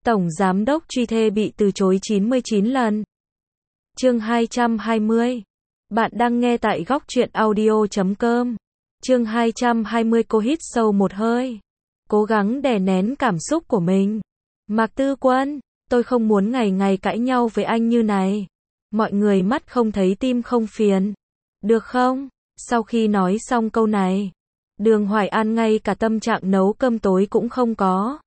Tổng Giám đốc truy thê bị từ chối 99 lần. Chương 220. Bạn đang nghe tại góc truyện audio.com. Chương 220. Cô hít sâu một hơi, cố gắng đè nén cảm xúc của mình. Mạc Tư Quân, tôi không muốn ngày ngày cãi nhau với anh như này. Mọi người mắt không thấy tim không phiền. Được không? Sau khi nói xong câu này, Đường Hoài An ngay cả tâm trạng nấu cơm tối cũng không có.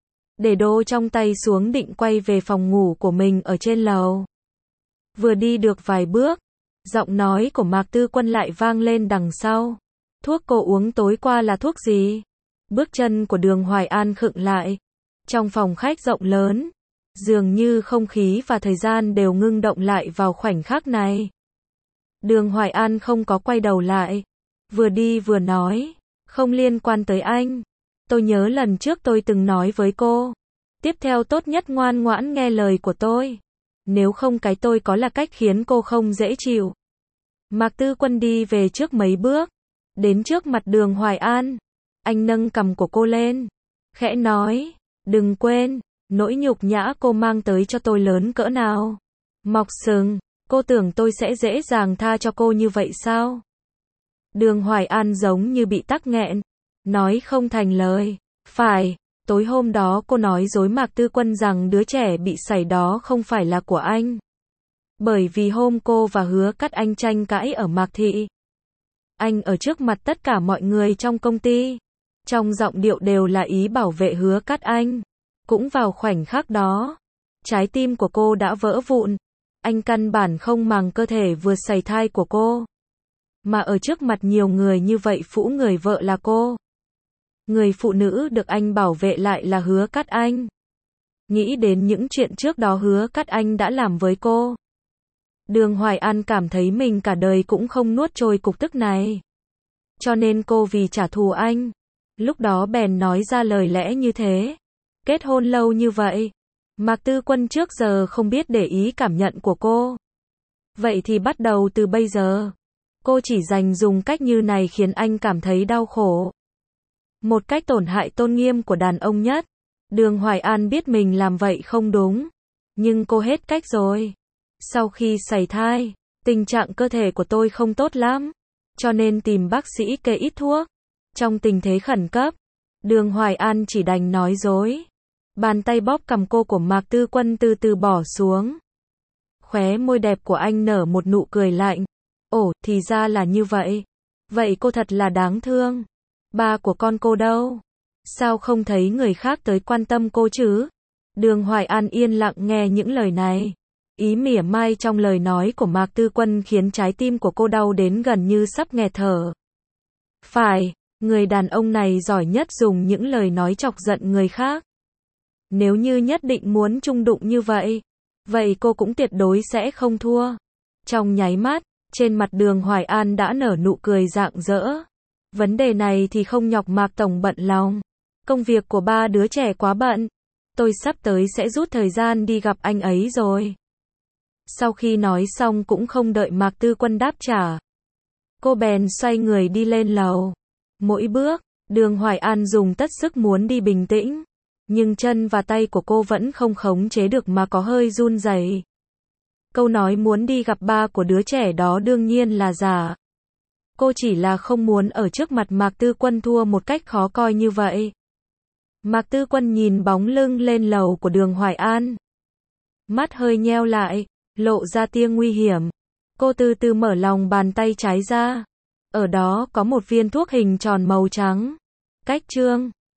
Để đồ trong tay xuống định quay về phòng ngủ của mình ở trên lầu. Vừa đi được vài bước, giọng nói của Mạc Tư Quân lại vang lên đằng sau. Thuốc cô uống tối qua là thuốc gì? Bước chân của Đường Hoài An khựng lại. Trong phòng khách rộng lớn, dường như không khí và thời gian đều ngưng động lại vào khoảnh khắc này. Đường Hoài An không có quay đầu lại, vừa đi vừa nói, không liên quan tới anh. Tôi nhớ lần trước tôi từng nói với cô, tiếp theo tốt nhất ngoan ngoãn nghe lời của tôi. Nếu không cái tôi có là cách khiến cô không dễ chịu. Mạc Tư Quân đi về trước mấy bước, đến trước mặt Đường Hoài An. Anh nâng cằm của cô lên, khẽ nói, đừng quên, nỗi nhục nhã cô mang tới cho tôi lớn cỡ nào. Mọc sừng, cô tưởng tôi sẽ dễ dàng tha cho cô như vậy sao? Đường Hoài An giống như bị tắc nghẹn, nói không thành lời. Phải, tối hôm đó cô nói dối Mạc Tư Quân rằng đứa trẻ bị sảy đó không phải là của anh. Bởi vì hôm cô và Hứa Cát Anh tranh cãi ở Mạc Thị, anh ở trước mặt tất cả mọi người trong công ty, trong giọng điệu đều là ý bảo vệ Hứa Cát Anh. Cũng vào khoảnh khắc đó, trái tim của cô đã vỡ vụn. Anh căn bản không màng cơ thể vừa sảy thai của cô, mà ở trước mặt nhiều người như vậy phũ người vợ là cô. Người phụ nữ được anh bảo vệ lại là Hứa Cát Anh. Nghĩ đến những chuyện trước đó Hứa Cát Anh đã làm với cô, Đường Hoài An cảm thấy mình cả đời cũng không nuốt trôi cục tức này. Cho nên cô vì trả thù anh, lúc đó bèn nói ra lời lẽ như thế. Kết hôn lâu như vậy, Mạc Tư Quân trước giờ không biết để ý cảm nhận của cô. Vậy thì bắt đầu từ bây giờ, cô chỉ dành dùng cách như này khiến anh cảm thấy đau khổ. Một cách tổn hại tôn nghiêm của đàn ông nhất. Đường Hoài An biết mình làm vậy không đúng, nhưng cô hết cách rồi. Sau khi sảy thai, tình trạng cơ thể của tôi không tốt lắm, cho nên tìm bác sĩ kê ít thuốc. Trong tình thế khẩn cấp, Đường Hoài An chỉ đành nói dối. Bàn tay bóp cằm cô của Mạc Tư Quân từ từ bỏ xuống. Khóe môi đẹp của anh nở một nụ cười lạnh. Ồ, thì ra là như vậy. Vậy cô thật là đáng thương. Ba của con cô đâu? Sao không thấy người khác tới quan tâm cô chứ? Đường Hoài An yên lặng nghe những lời này. Ý mỉa mai trong lời nói của Mạc Tư Quân khiến trái tim của cô đau đến gần như sắp nghẹt thở. Phải, người đàn ông này giỏi nhất dùng những lời nói chọc giận người khác. Nếu như nhất định muốn chung đụng như vậy, vậy cô cũng tuyệt đối sẽ không thua. Trong nháy mắt, trên mặt Đường Hoài An đã nở nụ cười rạng rỡ. Vấn đề này thì không nhọc Mạc Tổng bận lòng. Công việc của ba đứa trẻ quá bận. Tôi sắp tới sẽ rút thời gian đi gặp anh ấy rồi. Sau khi nói xong cũng không đợi Mạc Tư Quân đáp trả, cô bèn xoay người đi lên lầu. Mỗi bước, Đường Hoài An dùng tất sức muốn đi bình tĩnh, nhưng chân và tay của cô vẫn không khống chế được mà có hơi run rẩy. Câu nói muốn đi gặp ba của đứa trẻ đó đương nhiên là giả. Cô chỉ là không muốn ở trước mặt Mạc Tư Quân thua một cách khó coi như vậy. Mạc Tư Quân nhìn bóng lưng lên lầu của Đường Hoài An, mắt hơi nheo lại, lộ ra tia nguy hiểm. Cô từ từ mở lòng bàn tay trái ra. Ở đó có một viên thuốc hình tròn màu trắng. Cách chương